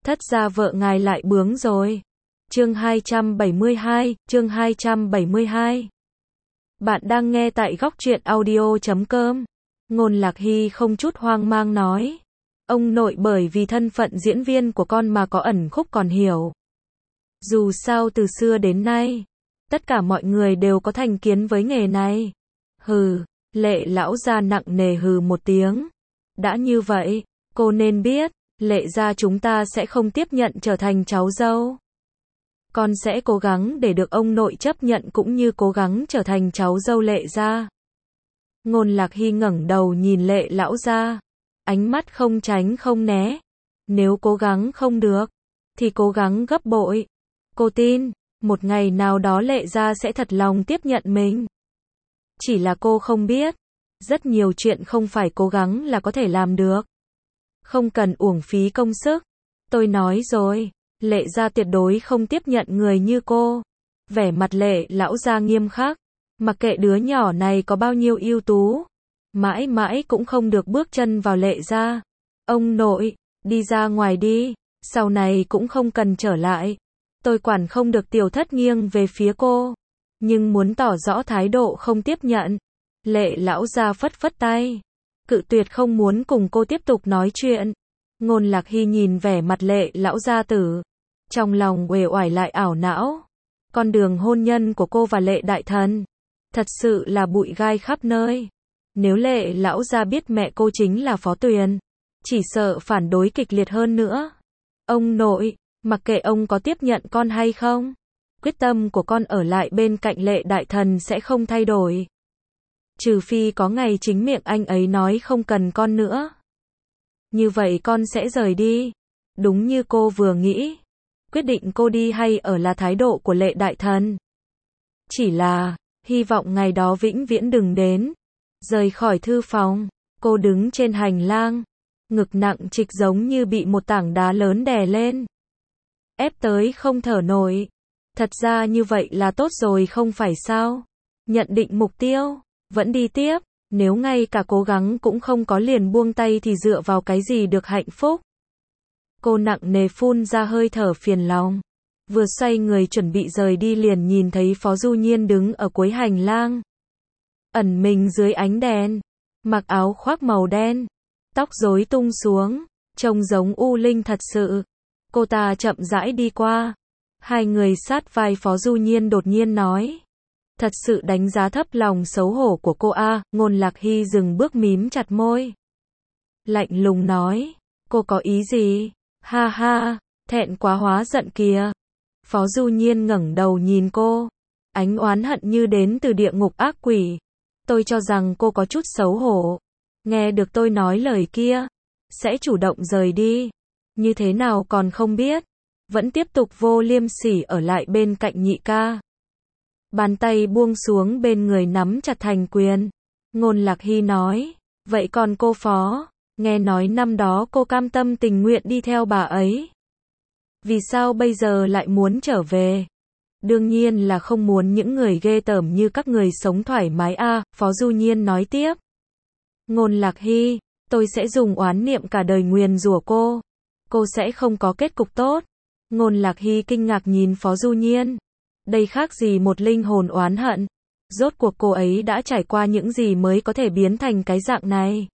Thất gia vợ ngài lại bướng rồi. Chương 272. Bạn đang nghe tại góc truyện audio.com. Ngôn Lạc Hy không chút hoang mang nói. Ông nội bởi vì thân phận diễn viên của con mà có ẩn khúc còn hiểu. Dù sao từ xưa đến nay, tất cả mọi người đều có thành kiến với nghề này. Hừ, Lệ lão gia nặng nề hừ một tiếng. Đã như vậy, cô nên biết, Lệ gia chúng ta sẽ không tiếp nhận trở thành cháu dâu. Con sẽ cố gắng để được ông nội chấp nhận cũng như cố gắng trở thành cháu dâu Lệ gia. Ngôn Lạc Hy ngẩng đầu nhìn Lệ lão gia, ánh mắt không tránh không né. Nếu cố gắng không được, thì cố gắng gấp bội. Cô tin, một ngày nào đó Lệ gia sẽ thật lòng tiếp nhận mình. Chỉ là cô không biết, rất nhiều chuyện không phải cố gắng là có thể làm được. Không cần uổng phí công sức. Tôi nói rồi, Lệ gia tuyệt đối không tiếp nhận người như cô. Vẻ mặt Lệ lão gia nghiêm khắc, mặc kệ đứa nhỏ này có bao nhiêu ưu tú, mãi mãi cũng không được bước chân vào Lệ gia. Ông nội, đi ra ngoài đi, sau này cũng không cần trở lại. Tôi quản không được. Tiểu Thất nghiêng về phía cô, nhưng muốn tỏ rõ thái độ không tiếp nhận. Lệ lão gia phất phất tay, cự tuyệt không muốn cùng cô tiếp tục nói chuyện. Ngôn Lạc Hy nhìn vẻ mặt Lệ lão gia tử, trong lòng uể oải lại ảo não. Con đường hôn nhân của cô và Lệ đại thần, thật sự là bụi gai khắp nơi. Nếu Lệ lão gia biết mẹ cô chính là Phó Tuyền, chỉ sợ phản đối kịch liệt hơn nữa. Ông nội, mặc kệ ông có tiếp nhận con hay không, quyết tâm của con ở lại bên cạnh Lệ đại thần sẽ không thay đổi. Trừ phi có ngày chính miệng anh ấy nói không cần con nữa. Như vậy con sẽ rời đi. Đúng như cô vừa nghĩ. Quyết định cô đi hay ở là thái độ của Lệ đại thần. Chỉ là, hy vọng ngày đó vĩnh viễn đừng đến. Rời khỏi thư phòng, cô đứng trên hành lang, ngực nặng trịch giống như bị một tảng đá lớn đè lên. Ép tới không thở nổi. Thật ra như vậy là tốt rồi không phải sao? Nhận định mục tiêu, vẫn đi tiếp. Nếu ngay cả cố gắng cũng không có liền buông tay thì dựa vào cái gì được hạnh phúc? Cô nặng nề phun ra hơi thở phiền lòng. Vừa xoay người chuẩn bị rời đi liền nhìn thấy Phó Du Nhiên đứng ở cuối hành lang. Ẩn mình dưới ánh đèn, mặc áo khoác màu đen, tóc rối tung xuống, trông giống U Linh thật sự. Cô ta chậm rãi đi qua. Hai người sát vai. Phó Du Nhiên đột nhiên nói. Thật sự đánh giá thấp lòng xấu hổ của cô a. Ngôn Lạc Hy dừng bước mím chặt môi. Lạnh lùng nói. Cô có ý gì? Ha ha, thẹn quá hóa giận kìa. Phó Du Nhiên ngẩng đầu nhìn cô. Ánh oán hận như đến từ địa ngục ác quỷ. Tôi cho rằng cô có chút xấu hổ. Nghe được tôi nói lời kia, sẽ chủ động rời đi. Như thế nào còn không biết. Vẫn tiếp tục vô liêm sỉ ở lại bên cạnh nhị ca. Bàn tay buông xuống bên người nắm chặt thành quyền. Ngôn Lạc Hy nói. Vậy còn cô Phó, nghe nói năm đó cô cam tâm tình nguyện đi theo bà ấy. Vì sao bây giờ lại muốn trở về? Đương nhiên là không muốn những người ghê tởm như các người sống thoải mái a. Phó Du Nhiên nói tiếp. Ngôn Lạc Hy, tôi sẽ dùng oán niệm cả đời nguyền rủa cô. Cô sẽ không có kết cục tốt. Ngôn Lạc Hy kinh ngạc nhìn Phó Du Nhiên. Đây khác gì một linh hồn oán hận. Rốt cuộc cô ấy đã trải qua những gì mới có thể biến thành cái dạng này.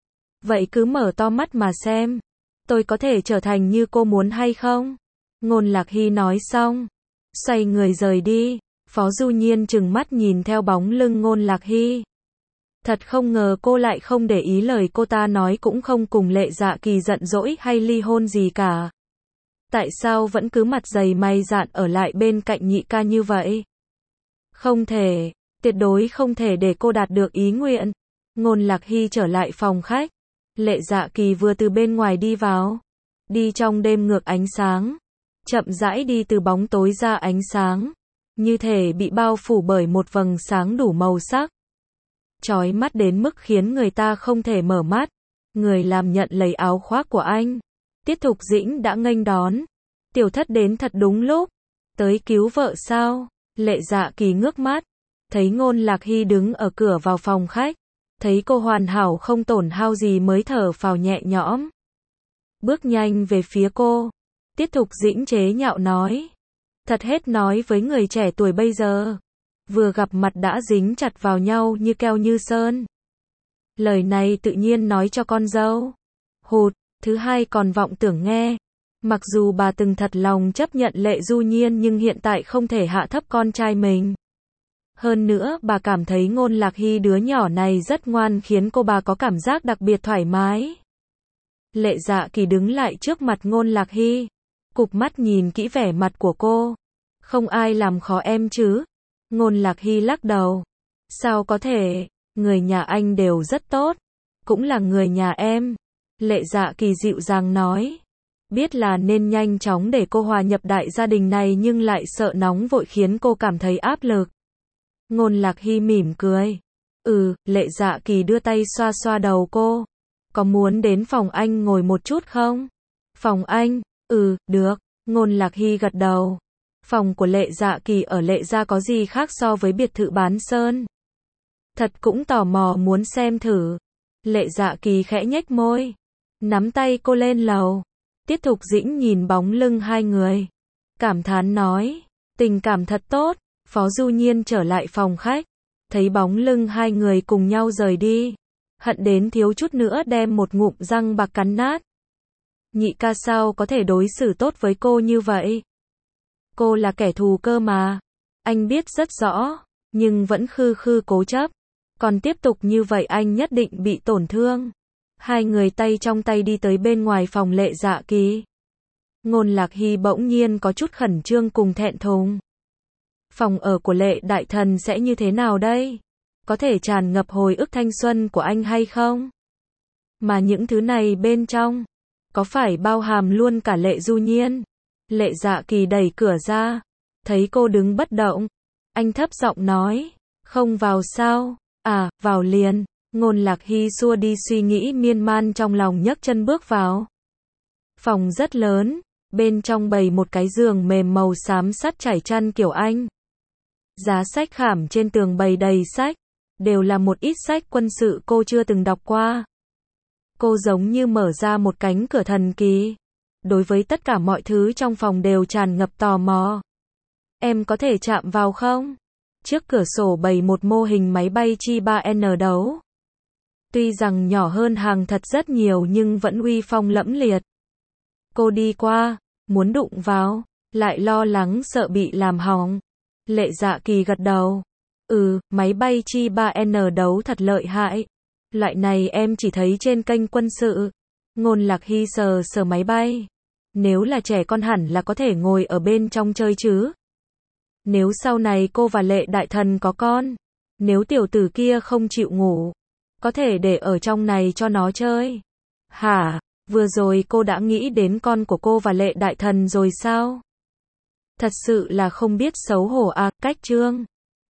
Vậy cứ mở to mắt mà xem. Tôi có thể trở thành như cô muốn hay không? Ngôn Lạc Hy nói xong, xoay người rời đi. Phó Du Nhiên trừng mắt nhìn theo bóng lưng Ngôn Lạc Hy. Thật không ngờ cô lại không để ý lời cô ta nói, cũng không cùng Lệ Dạ Kỳ giận dỗi hay ly hôn gì cả. Tại sao vẫn cứ mặt dày mày dạn ở lại bên cạnh nhị ca như vậy? Không thể, tuyệt đối không thể để cô đạt được ý nguyện. Ngôn Lạc Hy trở lại phòng khách. Lệ Dạ Kỳ vừa từ bên ngoài đi vào. Đi trong đêm ngược ánh sáng. Chậm rãi đi từ bóng tối ra ánh sáng. Như thể bị bao phủ bởi một vầng sáng đủ màu sắc. Chói mắt đến mức khiến người ta không thể mở mắt. Người làm nhận lấy áo khoác của anh. Tiết Thục Dĩnh đã nghênh đón. Tiểu Thất đến thật đúng lúc. Tới cứu vợ sao? Lệ Dạ Kỳ ngước mắt. Thấy Ngôn Lạc Hy đứng ở cửa vào phòng khách. Thấy cô hoàn hảo không tổn hao gì mới thở phào nhẹ nhõm. Bước nhanh về phía cô. Tiết Thục Dĩnh chế nhạo nói. Thật hết nói với người trẻ tuổi bây giờ. Vừa gặp mặt đã dính chặt vào nhau như keo như sơn. Lời này tự nhiên nói cho con dâu. Hụt, thứ hai còn vọng tưởng nghe. Mặc dù bà từng thật lòng chấp nhận Lệ Du Nhiên nhưng hiện tại không thể hạ thấp con trai mình. Hơn nữa bà cảm thấy Ngôn Lạc Hy đứa nhỏ này rất ngoan khiến cô bà có cảm giác đặc biệt thoải mái. Lệ Dạ Kỳ đứng lại trước mặt Ngôn Lạc Hy. Cụp mắt nhìn kỹ vẻ mặt của cô. Không ai làm khó em chứ? Ngôn Lạc Hy lắc đầu. Sao có thể, người nhà anh đều rất tốt. Cũng là người nhà em. Lệ Dạ Kỳ dịu dàng nói. Biết là nên nhanh chóng để cô hòa nhập đại gia đình này nhưng lại sợ nóng vội khiến cô cảm thấy áp lực. Ngôn Lạc Hy mỉm cười. Lệ Dạ Kỳ đưa tay xoa xoa đầu cô. Có muốn đến phòng anh ngồi một chút không? Phòng anh? Được. Ngôn Lạc Hy gật đầu. Phòng của Lệ Dạ Kỳ ở Lệ gia có gì khác so với biệt thự bán sơn? Thật cũng tò mò muốn xem thử. Lệ Dạ Kỳ khẽ nhếch môi. Nắm tay cô lên lầu. Tiết Thục Dĩnh nhìn bóng lưng hai người. Cảm thán nói. Tình cảm thật tốt. Phó Du Nhiên trở lại phòng khách. Thấy bóng lưng hai người cùng nhau rời đi. Hận đến thiếu chút nữa đem một ngụm răng bạc cắn nát. Nhị ca sao có thể đối xử tốt với cô như vậy? Cô là kẻ thù cơ mà. Anh biết rất rõ. Nhưng vẫn khư khư cố chấp. Còn tiếp tục như vậy anh nhất định bị tổn thương. Hai người tay trong tay đi tới bên ngoài phòng Lệ Dạ Kỳ. Ngôn Lạc Hy bỗng nhiên có chút khẩn trương cùng thẹn thùng. Phòng ở của Lệ đại thần sẽ như thế nào đây? Có thể tràn ngập hồi ức thanh xuân của anh hay không? Mà những thứ này bên trong, có phải bao hàm luôn cả Lệ Du Nhiên? Lệ Dạ Kỳ đẩy cửa ra, thấy cô đứng bất động. Anh thấp giọng nói, không vào sao? Vào liền. Ngôn Lạc Hy xua đi suy nghĩ miên man trong lòng nhấc chân bước vào. Phòng rất lớn, bên trong bày một cái giường mềm màu xám sắt trải chăn kiểu Anh. Giá sách khảm trên tường bày đầy sách, đều là một ít sách quân sự cô chưa từng đọc qua. Cô giống như mở ra một cánh cửa thần kỳ. Đối với tất cả mọi thứ trong phòng đều tràn ngập tò mò. Em có thể chạm vào không? Trước cửa sổ bày một mô hình máy bay Chi 3N đấu. Tuy rằng nhỏ hơn hàng thật rất nhiều nhưng vẫn uy phong lẫm liệt. Cô đi qua, muốn đụng vào, lại lo lắng sợ bị làm hỏng. Lệ Dạ Kỳ gật đầu. Máy bay Chi 3N đấu thật lợi hại. Loại này em chỉ thấy trên kênh quân sự. Ngôn Lạc Hy sờ sờ máy bay. Nếu là trẻ con hẳn là có thể ngồi ở bên trong chơi chứ. Nếu sau này cô và Lệ đại thần có con, nếu tiểu tử kia không chịu ngủ, có thể để ở trong này cho nó chơi. Hả? Vừa rồi cô đã nghĩ đến con của cô và Lệ đại thần rồi sao? Thật sự là không biết xấu hổ à, cách trương.